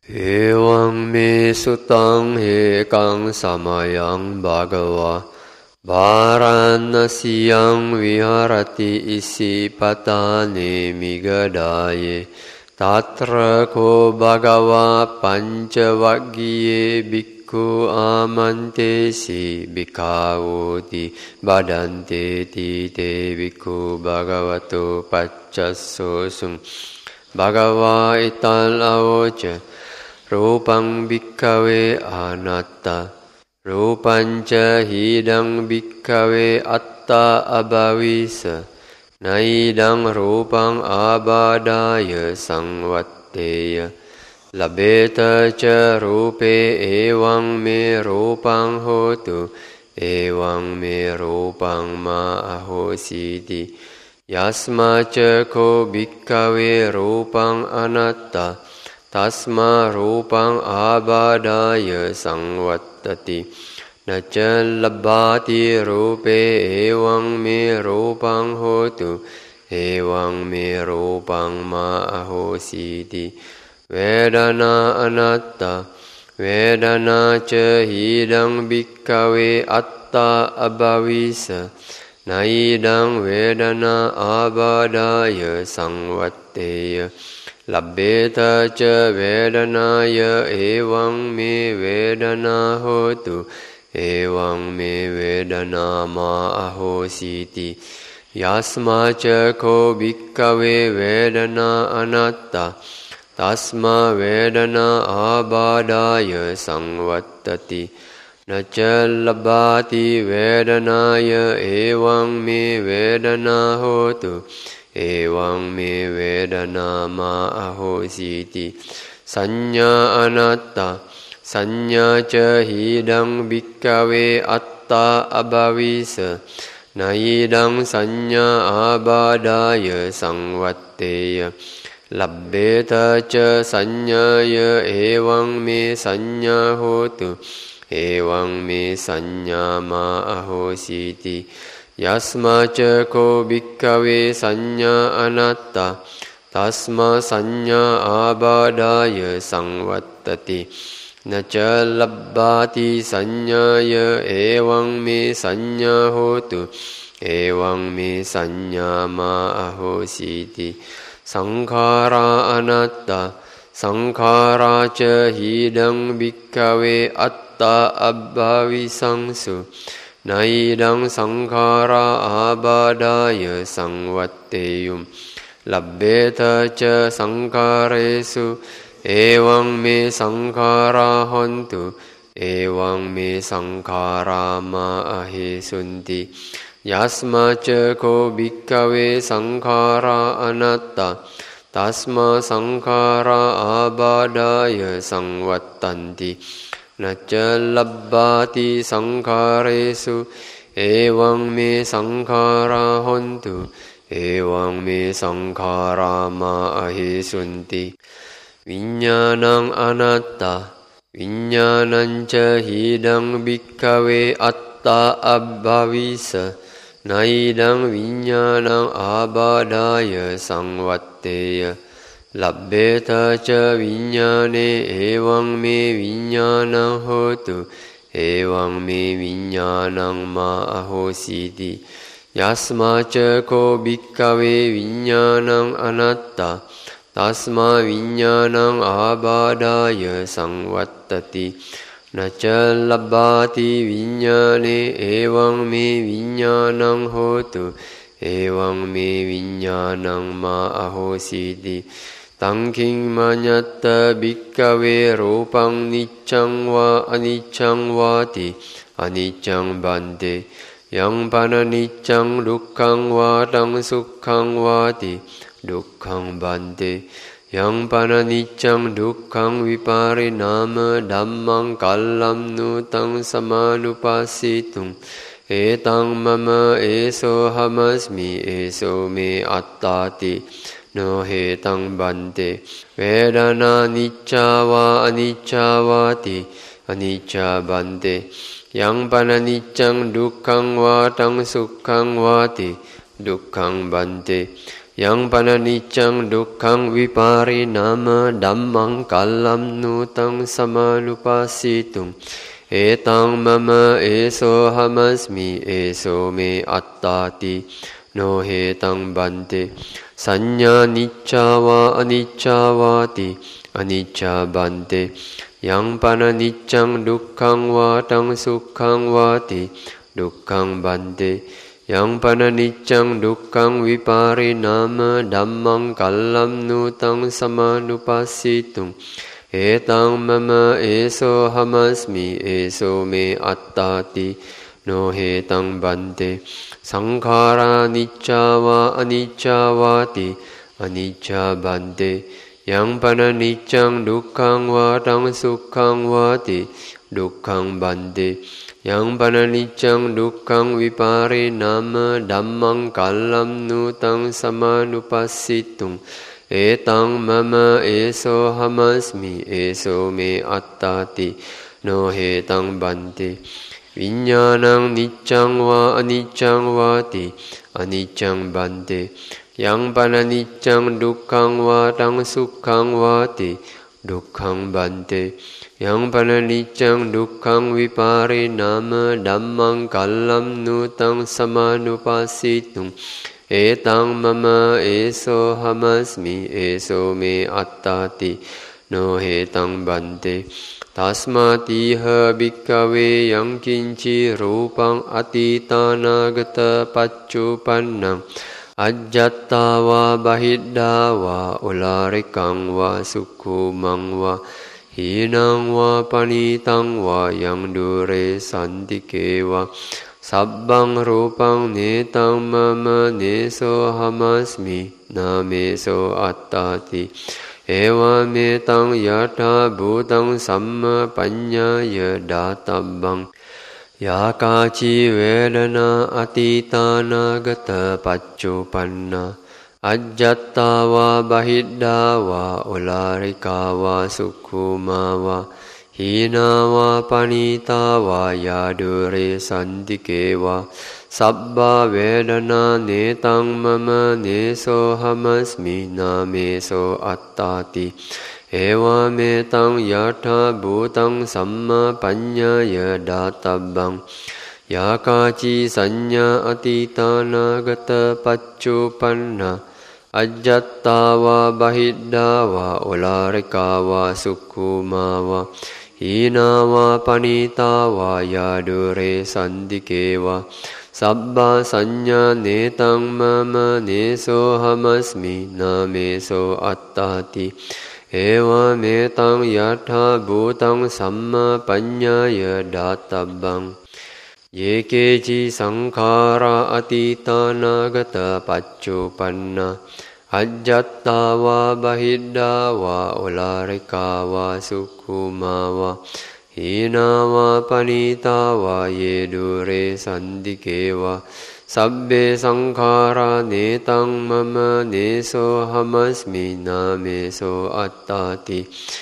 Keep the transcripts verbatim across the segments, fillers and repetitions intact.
Ewang me sutang hekang samayang bhagava Varanasiyang viharati isipatane migadaye Tatra ko bhagava pancavaggiye bhikkhu amantesi bhikkhavoti badante ti te bhikkhu bhagavato paccasosum Bhagava ital avoca Rupang bhikkave anatta Rupanca hidang bhikkave atta abhavisa Naidang rupang abadaya sangvatteya Labeta ca rupe ewang me rupang hotu Ewang me rupang ma ahositi Yasma ca ko bhikkave rupang anatta Tasma rupang abadaya sangvattati Naca labhati rupe ewang me rupang hotu Ewang me rupang ma ahositi Vedana anatta Vedana ca hidang bhikkave atta abhavisa Naidang vedana abadaya sangvatteya Labbeta ca vedanaya ewang me vedana hotu Ewang me vedana ma ahositi Yasma ca ko bhikkave vedana anatta Tasma vedana abadaya sangvattati Naca labhati vedanaya ewang me vedana hotu Ewang me vedana ma ahositi Sanya anatta Sanya ca hidang bhikkave atta abhavisa Naidang sanya abadaya sangvatteya Labbeta ca sanyaya ewang me sanya hotu Ewang me sanya ma ahositi Yasma ca ko bhikkave sanya anatta Tasma sanya abadaya sangvattati Naca labbhati sanyaya ewang me sanya hotu Ewang me sanya ma ahositi Sankhara anatta Sankhara ca hidang bhikkave atta abhavisangsu Naidang sankhara abadaya sangvatteyum Labbeta ca sankharesu Ewang me sankhara hontu Ewang me sankhara ma ahesunti Yasma ca ko bhikkave sankhara anatta Tasma sankhara abadaya sangvattanti Naca labbhati sankharesu Ewang me sankhara hontu Ewang me sankhara ma ahesunti Viññānaṁ anatta Viññānaṁ ca hidang bhikkave atta abhavisa Naidang viññānaṁ abadaya sangvatteya Labbeta ca viññāne ewang me viññānaṁ hotu Ewang me viññānaṁ ma ahositi Yasma ca ko bhikkave viññānaṁ anatta Tasma viññānaṁ abadaya sangvattati Naca labbhati viññāne ewang me viññānaṁ hotu Ewang me viññānaṁ ma ahositi Tangking manyatta bhikkave rupang niccang va aniccang vati Aniccang bante Yang pana niccang dukkhang vatang sukkhang vati Dukkhang bante Yang pana niccang dukkhang viparinama dhammang kallam nutang samanupasitung Etang mama eso hamasmi eso me attati no hetang bante Vedana nicca va anicca vati anicca bante Yang pana niccang dukkhang vatang sukkhang vati dukkhang bante yang pananicang dukkang viparinama dhammang kallam nutang samanupasitung etang mama eso hamasmi eso me attati no hetang bante sanya nicca wa anicca vati anicca bante yang pananicang dukkang watang sukkang vati dukkang bante yang pananicang dukkang viparinama dhammang kallam nutang samanupasitung etang mama eso hamasmi eso me attati no hetang bante sankhara nicca wa anicca vati anicca bante yang pananicang dukkang watang sukkang vati dukkang bante yang pananicang dukkang viparinama dhammang kallam nutang samanupasitung etang mama eso hamasmi eso me attati no hetang bante viññānaṃ niccang wa aniccang vati aniccang bante yang pananicang dukkang watang sukkang vati dukkang bante yang pananicang dukkang viparinama dhammang kallam nutang samanupasitung etang mama eso hamasmi eso me attati no hetang bante tasmatiha bhikkave yang kinci rupang atitanagata paccupannam ajjatta wa bahidda wa ularikang wa sukkumang wa hinang wa panitang wa yang dure santike wa sabbang rupang netang mama neso hamasmi nameso attati ewa metang yatha bhutang samma panyaya databbang yakaci vedana atitana gata paccupanna ajjatta wa bahidda wa ularika wa sukkuma wa hina wa panita wa yadure santike wa sabba vedana netang mama neso hamasmi nameso attati ewa metang yatha bhutang samma panyaya databbang yakaci sanya atitana gata paccupanna ajjatta wa bahidda wa ularika wa sukkuma wa hina wa panita wa yadure santike wa sabba sanya netang mama neso hamasmi nameso attati ewa metang yatha bhutang samma panyaya databbang yekeci sankhara atitana gata paccupanna ajjatta wa bahidda wa ularika wa sukkuma wa hina wa panita wa yedure santike wa sabbe sankhara netang mama neso hamasmi nameso attati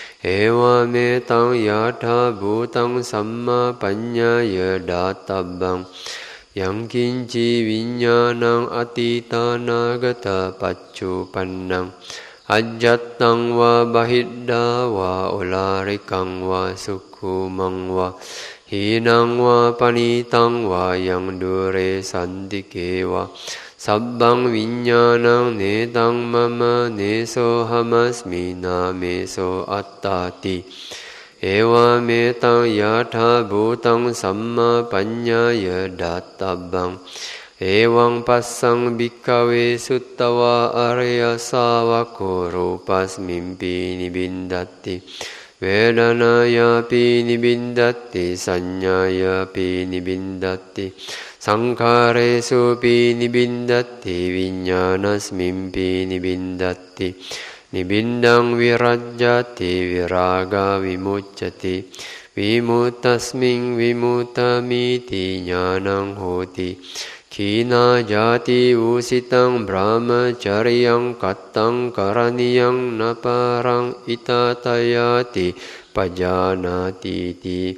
ewa metang yatha bhutang samma panyaya databbang yang kinci viññānaṃ atitana gata paccupannam ajjattang wa bahidda wa ularikang wa sukkumang wa hinang wa panitang wa yang dure santike wa sabbang viññānaṃ netang mama neso hamasmi nameso attati ewa metang yatha bhutang samma panyaya databbang ewang passang bhikkave suttawa arya sāvako rupasmimpi nibindati vedanaya pi nibindati sanyaya pi nibindati sankharesu pi nibindati viññānasmimpi nibindati nibindang virajjati viraga vimucchati vimutasming vimutamiti ñānaṃ hoti kina jati usitang brahmacaryang kattang karaniyang naparang itatayati pajanati ti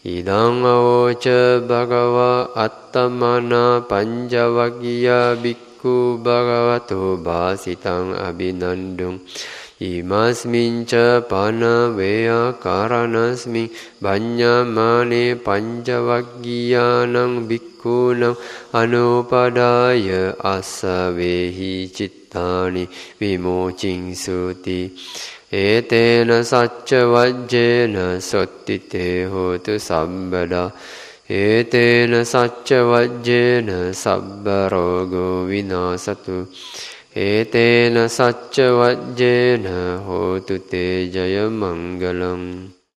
idang awoca bhagava attamana panjavaggiya bhikkhu bhikkhu bhagavato bhasitang abhinandung imasmin ca pana veya karanasmin banyamane pancavaggiyanang bhikkhunaṁ anupadaya assavehi cittani vimocingsuti etena sacca vajjena sottite hotu sabbada etena sacca vajjena sabbarogo vinasatu etena sacca vajjena hotu te jaya mangalam.